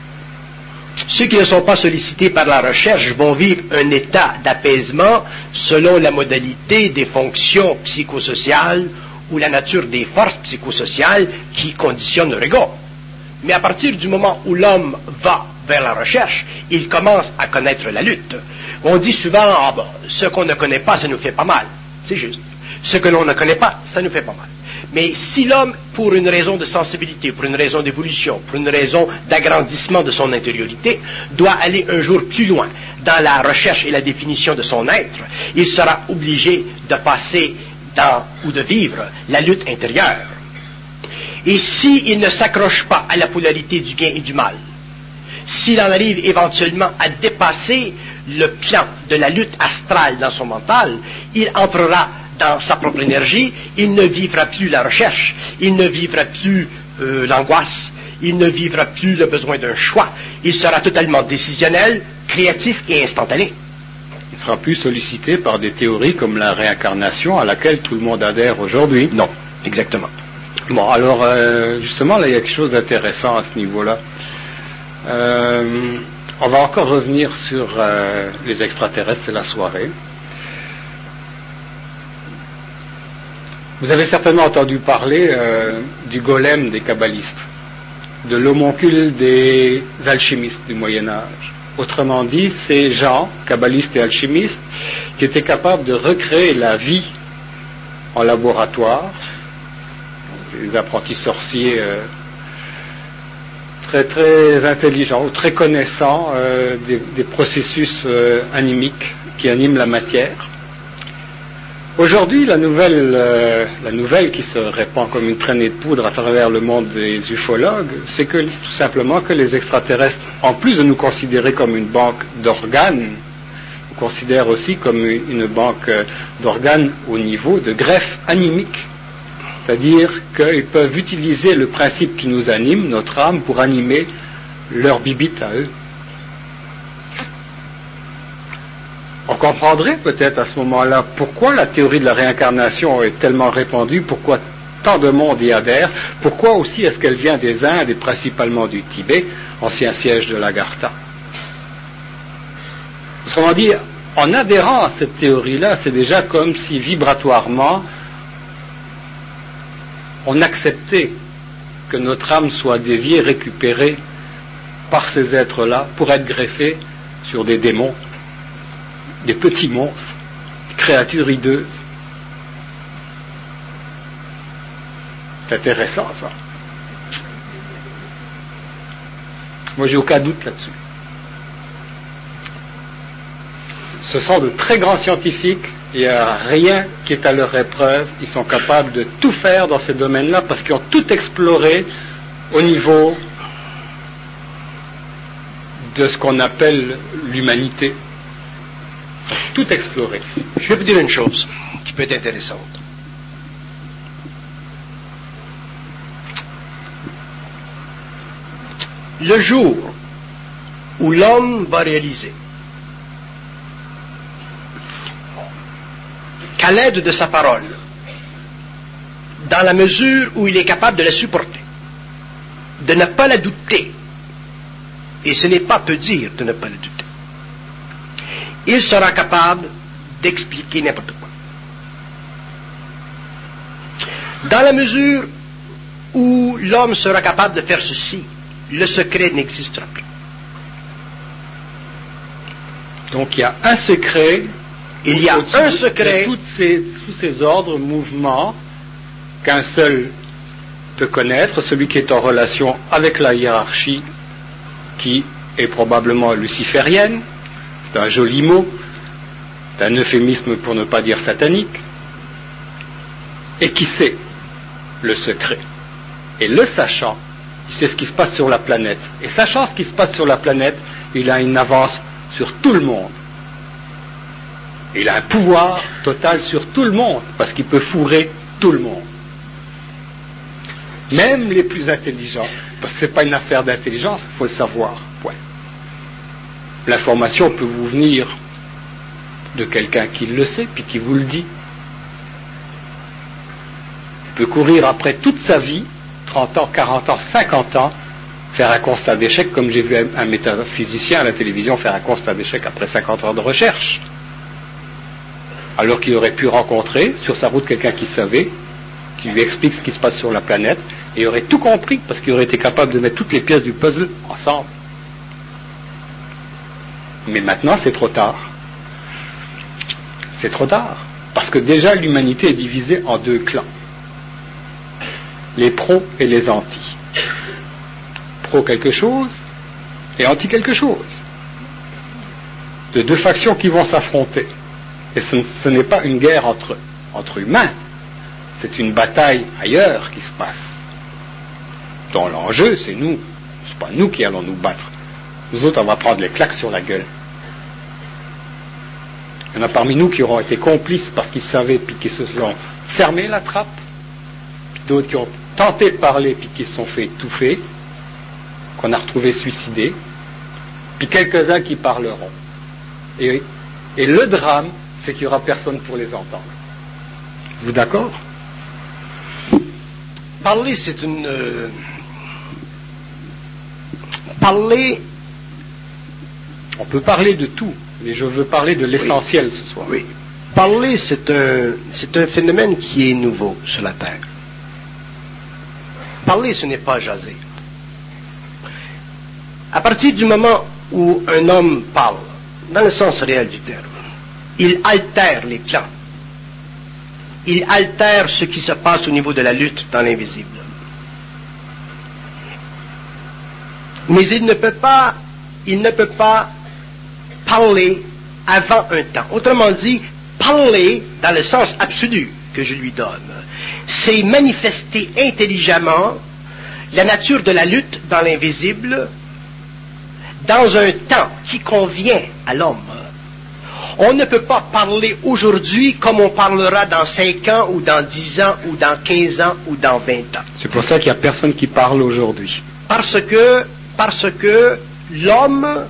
Ceux qui ne sont pas sollicités par la recherche vont vivre un état d'apaisement selon la modalité des fonctions psychosociales ou la nature des forces psychosociales qui conditionnent leur ego. Mais à partir du moment où l'homme va vers la recherche, il commence à connaître la lutte. On dit souvent, ah ben, ce qu'on ne connaît pas, ça nous fait pas mal. C'est juste. Ce que l'on ne connaît pas, ça nous fait pas mal. Mais si l'homme, pour une raison de sensibilité, pour une raison d'évolution, pour une raison d'agrandissement de son intériorité, doit aller un jour plus loin, dans la recherche et la définition de son être, il sera obligé de passer dans, ou de vivre la lutte intérieure. Et s'il ne s'accroche pas à la polarité du bien et du mal, s'il en arrive éventuellement à dépasser le plan de la lutte astrale dans son mental, il entrera dans sa propre énergie, il ne vivra plus la recherche, il ne vivra plus euh, l'angoisse, il ne vivra plus le besoin d'un choix, il sera totalement décisionnel, créatif et instantané. Il sera plus sollicité par des théories comme la réincarnation à laquelle tout le monde adhère aujourd'hui. Non, exactement. Bon, alors euh, justement, là, il y a quelque chose d'intéressant à ce niveau-là. Euh, on va encore revenir sur euh, les extraterrestres et la soirée. Vous avez certainement entendu parler euh, du golem des kabbalistes, de l'homoncule des alchimistes du Moyen-Âge. Autrement dit, ces gens, kabbalistes et alchimistes, qui étaient capables de recréer la vie en laboratoire, des apprentis sorciers euh, très très intelligents ou très connaissants euh, des, des processus euh, animiques qui animent la matière. Aujourd'hui, la nouvelle, euh, la nouvelle qui se répand comme une traînée de poudre à travers le monde des ufologues, c'est que tout simplement que les extraterrestres, en plus de nous considérer comme une banque d'organes, nous considèrent aussi comme une banque d'organes au niveau de greffe animique. C'est-à-dire qu'ils peuvent utiliser le principe qui nous anime, notre âme, pour animer leur bibite à eux. On comprendrait peut-être à ce moment-là pourquoi la théorie de la réincarnation est tellement répandue, pourquoi tant de monde y adhère, pourquoi aussi est-ce qu'elle vient des Indes et principalement du Tibet, ancien siège de l'Agartha. Autrement dit, en adhérant à cette théorie-là, c'est déjà comme si vibratoirement on acceptait que notre âme soit déviée, récupérée par ces êtres-là pour être greffée sur des démons, des petits monstres, des créatures hideuses. C'est intéressant ça. Moi j'ai aucun doute là-dessus. Ce sont de très grands scientifiques, il n'y a rien qui est à leur épreuve, ils sont capables de tout faire dans ces domaines-là parce qu'ils ont tout exploré au niveau de ce qu'on appelle l'humanité. Tout exploré. Je vais vous dire une chose qui peut être intéressante. Le jour où l'homme va réaliser qu'à l'aide de sa parole, dans la mesure où il est capable de la supporter, de ne pas la douter, et ce n'est pas peu dire de ne pas la douter, il sera capable d'expliquer n'importe quoi. Dans la mesure où l'homme sera capable de faire ceci, le secret n'existera plus. Donc il y a un secret, il y a un secret, tous ces, tous ces ordres, mouvements, qu'un seul peut connaître, celui qui est en relation avec la hiérarchie, qui est probablement luciférienne. C'est un joli mot, c'est un euphémisme pour ne pas dire satanique, et qui sait le secret. Et le sachant, il sait ce qui se passe sur la planète. Et sachant ce qui se passe sur la planète, il a une avance sur tout le monde. Il a un pouvoir total sur tout le monde, parce qu'il peut fourrer tout le monde. Même les plus intelligents, parce que ce n'est pas une affaire d'intelligence, il faut le savoir. Point. L'information peut vous venir de quelqu'un qui le sait, puis qui vous le dit. Il peut courir après toute sa vie, trente ans, quarante ans, cinquante ans, faire un constat d'échec, comme j'ai vu un métaphysicien à la télévision faire un constat d'échec après cinquante ans de recherche. Alors qu'il aurait pu rencontrer sur sa route quelqu'un qui savait, qui lui explique ce qui se passe sur la planète, et il aurait tout compris, parce qu'il aurait été capable de mettre toutes les pièces du puzzle ensemble. Mais maintenant, c'est trop tard. C'est trop tard. Parce que déjà, l'humanité est divisée en deux clans. Les pros et les antis. Pro quelque chose et anti quelque chose. de deux factions qui vont s'affronter. Et ce, ce n'est pas une guerre entre, entre humains, c'est une bataille ailleurs qui se passe. Dont l'enjeu, c'est nous. C'est pas nous qui allons nous battre. Nous autres, on va prendre les claques sur la gueule. Il y en a parmi nous qui auront été complices parce qu'ils savaient, puis qui se sont fermés la trappe, puis d'autres qui ont tenté de parler, puis qui se sont fait étouffer, qu'on a retrouvés suicidés, puis quelques-uns qui parleront. Et, et le drame, c'est qu'il n'y aura personne pour les entendre. Vous d'accord? Parler, c'est une... Euh, parler... On peut parler de tout, mais je veux parler de l'essentiel oui. ce soir. Oui. Parler, c'est un, c'est un phénomène qui est nouveau sur la Terre. Parler, ce n'est pas jaser. À partir du moment où un homme parle, dans le sens réel du terme, il altère les plans. Il altère ce qui se passe au niveau de la lutte dans l'invisible. Mais il ne peut pas, il ne peut pas parler avant un temps. Autrement dit, parler dans le sens absolu que je lui donne, c'est manifester intelligemment la nature de la lutte dans l'invisible dans un temps qui convient à l'homme. On ne peut pas parler aujourd'hui comme on parlera dans cinq ans ou dans dix ans ou dans quinze ans ou dans vingt ans. C'est pour ça qu'il n'y a personne qui parle aujourd'hui. Parce que, parce que l'homme,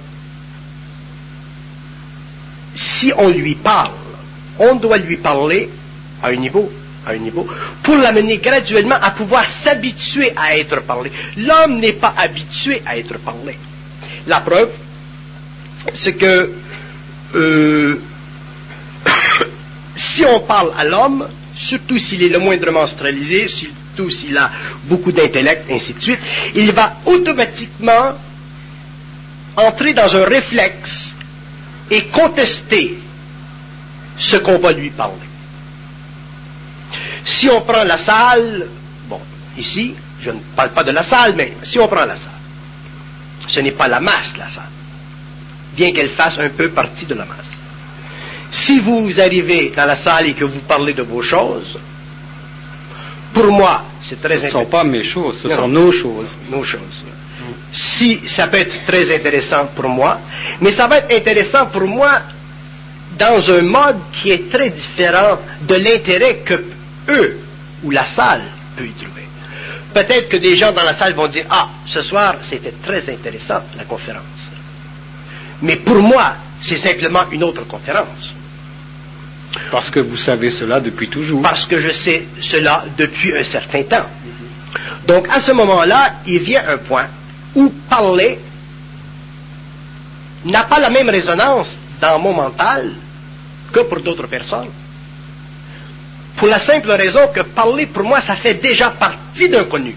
si on lui parle, on doit lui parler à un niveau, à un niveau, pour l'amener graduellement à pouvoir s'habituer à être parlé. L'homme n'est pas habitué à être parlé. La preuve, c'est que euh, si on parle à l'homme, surtout s'il est le moindrement astralisé, surtout s'il a beaucoup d'intellect, ainsi de suite, il va automatiquement entrer dans un réflexe et contester ce qu'on va lui parler. Si on prend la salle, bon, ici, je ne parle pas de la salle, mais si on prend la salle, ce n'est pas la masse, la salle, bien qu'elle fasse un peu partie de la masse. Si vous arrivez dans la salle et que vous parlez de vos choses, pour moi, c'est très intéressant. Ce ne sont pas mes choses, ce non, sont nos choses. Nos choses. Mm. Si, ça peut être très intéressant pour moi, mais ça va être intéressant pour moi dans un mode qui est très différent de l'intérêt que eux ou la salle peut y trouver. Peut-être que des gens dans la salle vont dire « Ah, ce soir, c'était très intéressant, la conférence. » Mais pour moi, c'est simplement une autre conférence. Parce que vous savez cela depuis toujours. Parce que je sais cela depuis un certain temps. Donc, à ce moment-là, il vient un point où parler n'a pas la même résonance dans mon mental que pour d'autres personnes. Pour la simple raison que parler, pour moi, ça fait déjà partie d'un connu.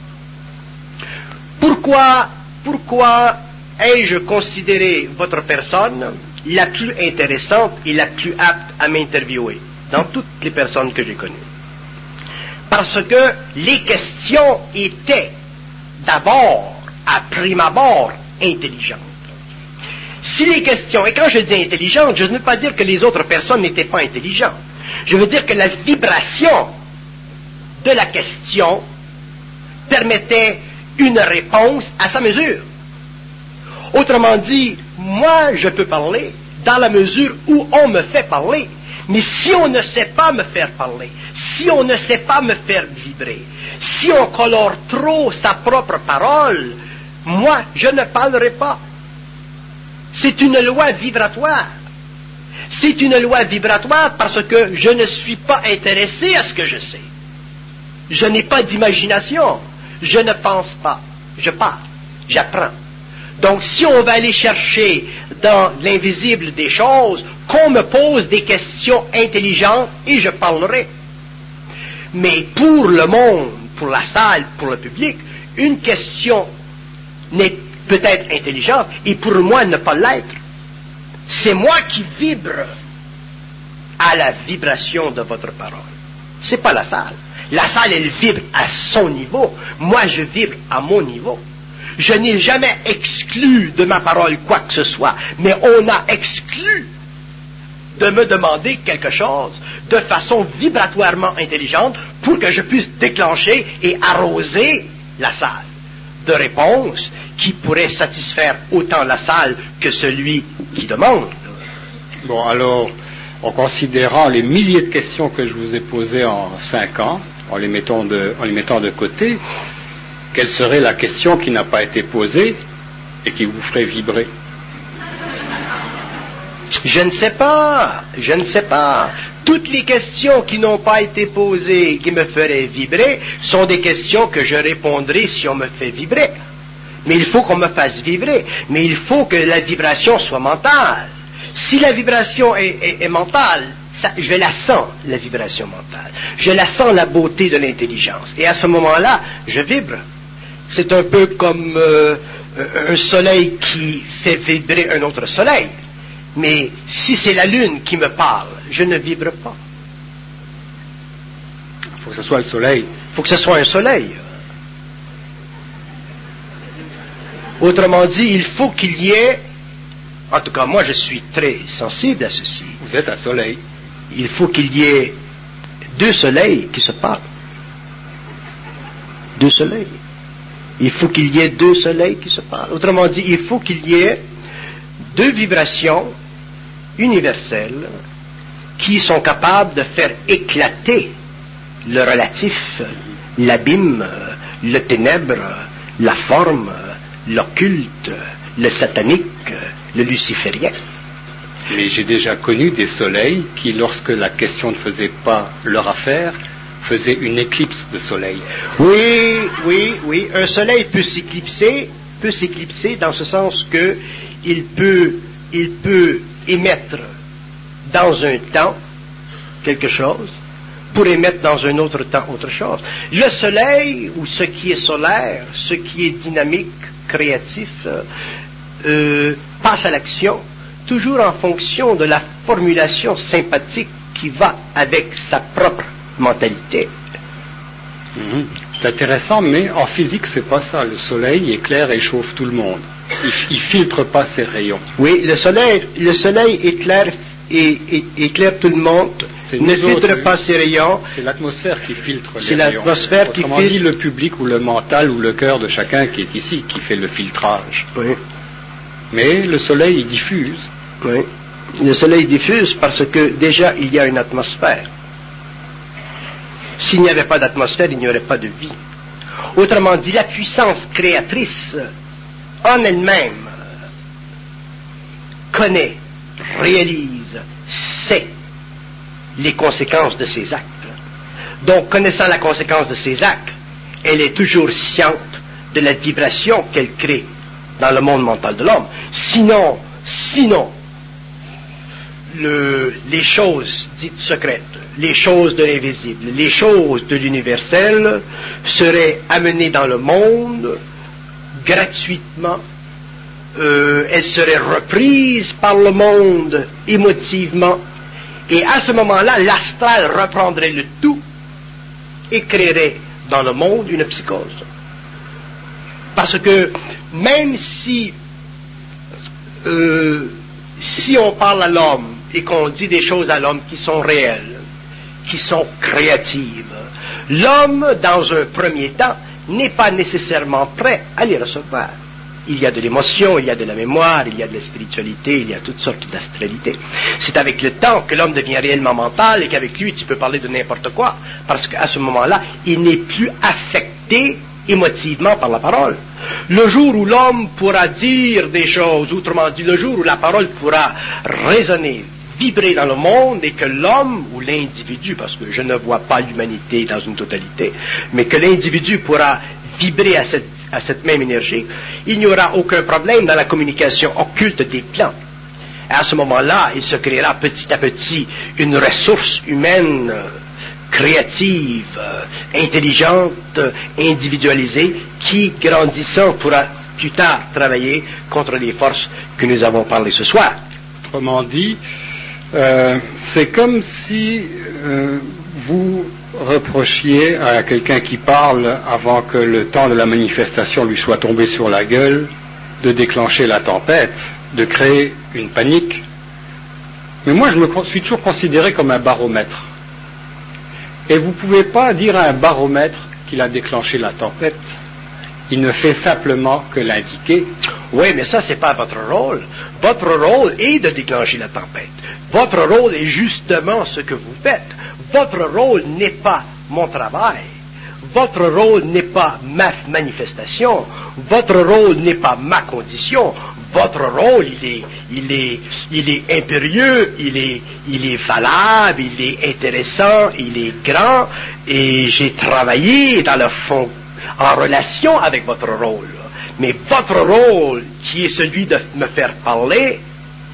Pourquoi, pourquoi ai-je considéré votre personne la plus intéressante et la plus apte à m'interviewer dans toutes les personnes que j'ai connues? Parce que les questions étaient d'abord, à prime abord, intelligentes. Si les questions, et quand je dis intelligentes, je ne veux pas dire que les autres personnes n'étaient pas intelligentes. Je veux dire que la vibration de la question permettait une réponse à sa mesure. Autrement dit, moi, je peux parler dans la mesure où on me fait parler. Mais si on ne sait pas me faire parler, si on ne sait pas me faire vibrer, si on colore trop sa propre parole, moi, je ne parlerai pas. C'est une loi vibratoire. C'est une loi vibratoire parce que je ne suis pas intéressé à ce que je sais. Je n'ai pas d'imagination. Je ne pense pas. Je parle. J'apprends. Donc, si on va aller chercher dans l'invisible des choses, qu'on me pose des questions intelligentes et je parlerai. Mais pour le monde, pour la salle, pour le public, une question n'est peut-être intelligente et pour moi ne pas l'être. C'est moi qui vibre à la vibration de votre parole. C'est pas la salle. La salle, elle vibre à son niveau. Moi, je vibre à mon niveau. Je n'ai jamais exclu de ma parole quoi que ce soit, mais on a exclu de me demander quelque chose de façon vibratoirement intelligente pour que je puisse déclencher et arroser la salle de réponses qui pourraient satisfaire autant la salle que celui qui demande. Bon, alors, en considérant les milliers de questions que je vous ai posées en cinq ans, en les mettant de, en les mettant de côté, quelle serait la question qui n'a pas été posée et qui vous ferait vibrer? Je ne sais pas, je ne sais pas. Toutes les questions qui n'ont pas été posées, qui me feraient vibrer, sont des questions que je répondrai si on me fait vibrer. Mais il faut qu'on me fasse vibrer. Mais il faut que la vibration soit mentale. Si la vibration est, est, est mentale, ça, je la sens, la vibration mentale. Je la sens, la beauté de l'intelligence. Et à ce moment-là, je vibre. C'est un peu comme euh, un soleil qui fait vibrer un autre soleil. Mais si c'est la lune qui me parle, je ne vibre pas. Il faut que ce soit le soleil. Il faut que ce soit un soleil. Autrement dit, il faut qu'il y ait, en tout cas moi je suis très sensible à ceci. Vous êtes un soleil. Il faut qu'il y ait deux soleils qui se parlent. Deux soleils. Il faut qu'il y ait deux soleils qui se parlent. Autrement dit, il faut qu'il y ait deux vibrations universelles qui sont capables de faire éclater le relatif, l'abîme, le ténèbre, la forme, l'occulte, le satanique, le luciférien. Mais j'ai déjà connu des soleils qui, lorsque la question ne faisait pas leur affaire, faisaient une éclipse de soleil. Oui, oui, oui. Un soleil peut s'éclipser, peut s'éclipser dans ce sens que il peut, il peut émettre dans un temps quelque chose pour émettre dans un autre temps autre chose. Le soleil, ou ce qui est solaire, ce qui est dynamique, créatif, euh, passe à l'action, toujours en fonction de la formulation sympathique qui va avec sa propre mentalité. Mmh. C'est intéressant, mais en physique, c'est pas ça. Le soleil éclaire et chauffe tout le monde. Il, il filtre pas ses rayons. Oui, le soleil, le soleil éclaire et, et éclaire tout le monde, ne filtre autres, pas ses rayons. C'est l'atmosphère qui filtre les c'est rayons. C'est l'atmosphère qui filtre. Dit le public ou le mental ou le cœur de chacun qui est ici qui fait le filtrage. Oui. Mais le soleil, il diffuse. Oui. Le soleil diffuse parce que déjà il y a une atmosphère. S'il n'y avait pas d'atmosphère, il n'y aurait pas de vie. Autrement dit, la puissance créatrice en elle-même connaît, réalise, sait les conséquences de ses actes. Donc, connaissant la conséquence de ses actes, elle est toujours sciente de la vibration qu'elle crée dans le monde mental de l'homme. Sinon, sinon, le, les choses dites secrètes, les choses de l'invisible, les choses de l'universel seraient amenées dans le monde gratuitement. Euh, elles seraient reprises par le monde émotivement. Et à ce moment-là, l'astral reprendrait le tout et créerait dans le monde une psychose. Parce que même si euh, si on parle à l'homme et qu'on dit des choses à l'homme qui sont réelles, qui sont créatives, l'homme, dans un premier temps, n'est pas nécessairement prêt à les recevoir. Il y a de l'émotion, il y a de la mémoire, il y a de la spiritualité, il y a toutes sortes d'astralité. C'est avec le temps que l'homme devient réellement mental et qu'avec lui, tu peux parler de n'importe quoi, parce qu'à ce moment-là, il n'est plus affecté émotivement par la parole. Le jour où l'homme pourra dire des choses, autrement dit, le jour où la parole pourra résonner, vibrer dans le monde et que l'homme ou l'individu, parce que je ne vois pas l'humanité dans une totalité, mais que l'individu pourra vibrer à cette, à cette même énergie, il n'y aura aucun problème dans la communication occulte des plans. Et à ce moment-là, il se créera petit à petit une ressource humaine créative, intelligente, individualisée, qui, grandissant, pourra plus tard travailler contre les forces que nous avons parlé ce soir. Autrement dit, euh, c'est comme si euh, vous reprochiez à quelqu'un qui parle avant que le temps de la manifestation lui soit tombé sur la gueule de déclencher la tempête, de créer une panique. Mais moi, je me suis toujours considéré comme un baromètre. Et vous ne pouvez pas dire à un baromètre qu'il a déclenché la tempête. Il ne fait simplement que l'indiquer. Oui, mais ça, c'est pas votre rôle. Votre rôle est de déclencher la tempête. Votre rôle est justement ce que vous faites. Votre rôle n'est pas mon travail. Votre rôle n'est pas ma manifestation. Votre rôle n'est pas ma condition. Votre rôle, il est, il est, il est impérieux, il est, il est valable, il est intéressant, il est grand, et j'ai travaillé dans le fond, en relation avec votre rôle. Mais votre rôle, qui est celui de me faire parler,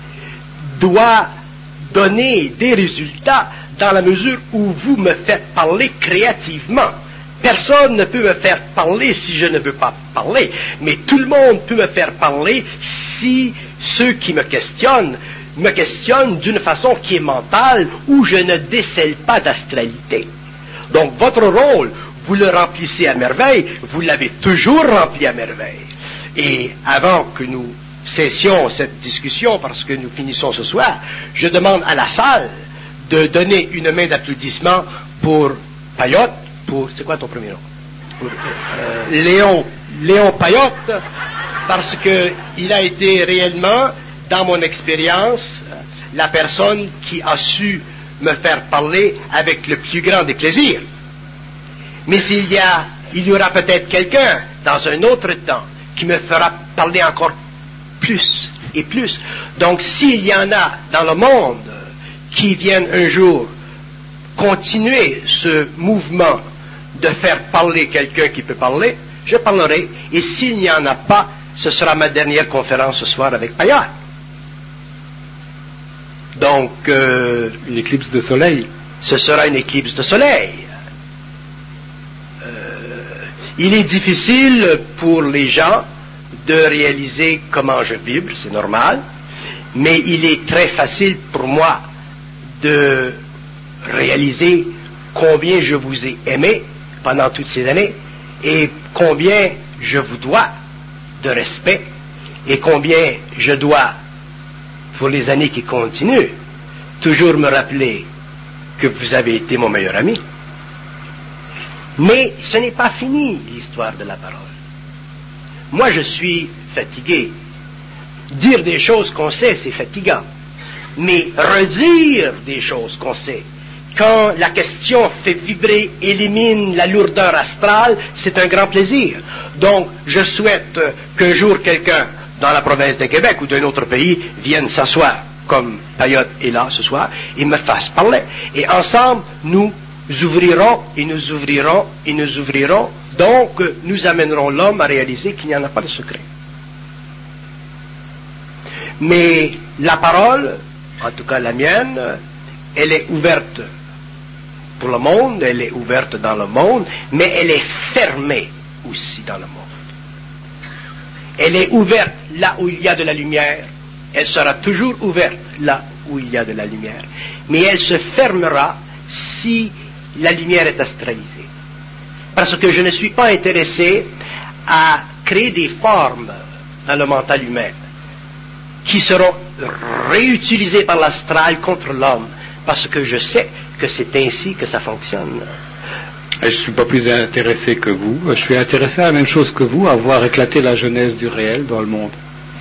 doit donner des résultats dans la mesure où vous me faites parler créativement. Personne ne peut me faire parler si je ne veux pas parler, mais tout le monde peut me faire parler si ceux qui me questionnent me questionnent d'une façon qui est mentale, où je ne décèle pas d'astralité. Donc votre rôle, vous le remplissez à merveille, vous l'avez toujours rempli à merveille. Et avant que nous cessions cette discussion, parce que nous finissons ce soir, je demande à la salle de donner une main d'applaudissement pour Payotte, pour, c'est quoi ton premier nom? Pour, euh, Léon, Léon Payotte, parce que il a été réellement, dans mon expérience, la personne qui a su me faire parler avec le plus grand des plaisirs. Mais s'il y a, il y aura peut-être quelqu'un, dans un autre temps, qui me fera parler encore plus et plus. Donc, s'il y en a dans le monde qui viennent un jour continuer ce mouvement de faire parler quelqu'un qui peut parler, je parlerai, et s'il n'y en a pas, ce sera ma dernière conférence ce soir avec Payard. Donc, euh, une éclipse de soleil. Ce sera une éclipse de soleil. Euh, il est difficile pour les gens de réaliser comment je vibre, c'est normal, mais il est très facile pour moi de réaliser combien je vous ai aimé pendant toutes ces années et combien je vous dois de respect et combien je dois, pour les années qui continuent, toujours me rappeler que vous avez été mon meilleur ami. Mais ce n'est pas fini, l'histoire de la parole. Moi, je suis fatigué. Dire des choses qu'on sait, c'est fatigant. Mais redire des choses qu'on sait, quand la question fait vibrer, élimine la lourdeur astrale, c'est un grand plaisir. Donc, je souhaite qu'un jour quelqu'un dans la province de Québec ou d'un autre pays vienne s'asseoir, comme Payotte est là ce soir, et me fasse parler. Et ensemble, nous ouvrirons et nous ouvrirons et nous ouvrirons. Donc, nous amènerons l'homme à réaliser qu'il n'y en a pas de secret. Mais la parole, en tout cas la mienne, elle est ouverte pour le monde, elle est ouverte dans le monde, mais elle est fermée aussi dans le monde. Elle est ouverte là où il y a de la lumière, elle sera toujours ouverte là où il y a de la lumière, mais elle se fermera si la lumière est astralisée. Parce que je ne suis pas intéressé à créer des formes dans le mental humain qui seront réutilisées par l'astral contre l'homme, parce que je sais que c'est ainsi que ça fonctionne. Et je ne suis pas plus intéressé que vous. Je suis intéressé à la même chose que vous, à voir éclater la genèse du réel dans le monde.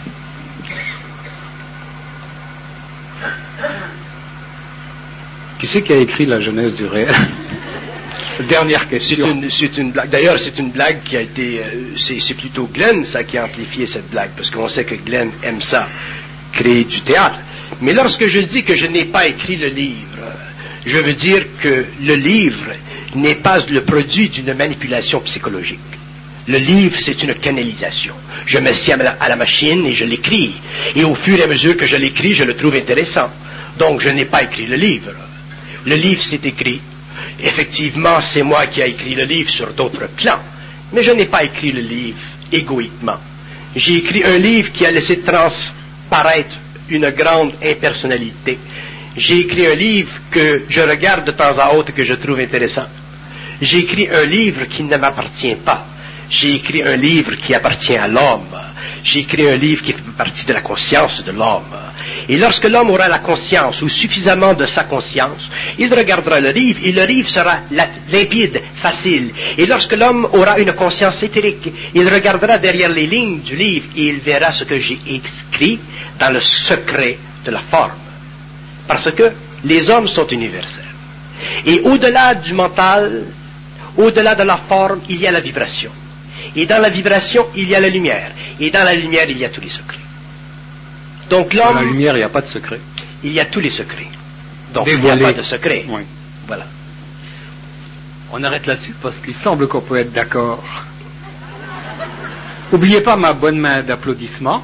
Qui c'est qui a écrit la genèse du réel? Dernière question. C'est une, c'est une blague. D'ailleurs, c'est une blague qui a été... Euh, c'est, c'est plutôt Glenn, ça, qui a amplifié cette blague, parce qu'on sait que Glenn aime ça, créer du théâtre. Mais lorsque je dis que je n'ai pas écrit le livre, je veux dire que le livre n'est pas le produit d'une manipulation psychologique. Le livre, c'est une canalisation. Je me sieds à la machine et je l'écris. Et au fur et à mesure que je l'écris, je le trouve intéressant. Donc, je n'ai pas écrit le livre. Le livre, c'est écrit. Effectivement, c'est moi qui ai écrit le livre sur d'autres plans. Mais je n'ai pas écrit le livre égoïquement. J'ai écrit un livre qui a laissé transparaître une grande impersonnalité. J'ai écrit un livre que je regarde de temps à autre et que je trouve intéressant. J'ai écrit un livre qui ne m'appartient pas. J'ai écrit un livre qui appartient à l'homme. J'ai écrit un livre qui fait partie de la conscience de l'homme. Et lorsque l'homme aura la conscience, ou suffisamment de sa conscience, il regardera le livre, et le livre sera limpide, facile. Et lorsque l'homme aura une conscience éthérique, il regardera derrière les lignes du livre, et il verra ce que j'ai écrit dans le secret de la forme. Parce que les hommes sont universels. Et au-delà du mental, au-delà de la forme, il y a la vibration. Et dans la vibration, il y a la lumière. Et dans la lumière, il y a tous les secrets. Donc l'homme... Dans la lumière, il n'y a pas de secret. Il y a tous les secrets. Donc Dévoilé. il n'y a pas de secret. Oui. Voilà. On arrête là-dessus parce qu'il semble qu'on peut être d'accord. N'oubliez pas ma bonne main d'applaudissements.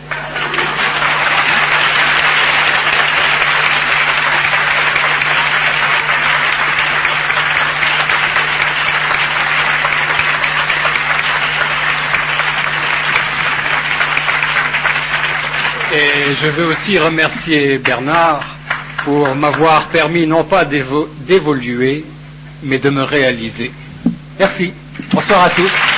Et je veux aussi remercier Bernard pour m'avoir permis non pas d'évo- d'évoluer, mais de me réaliser. Merci. Bonsoir à tous.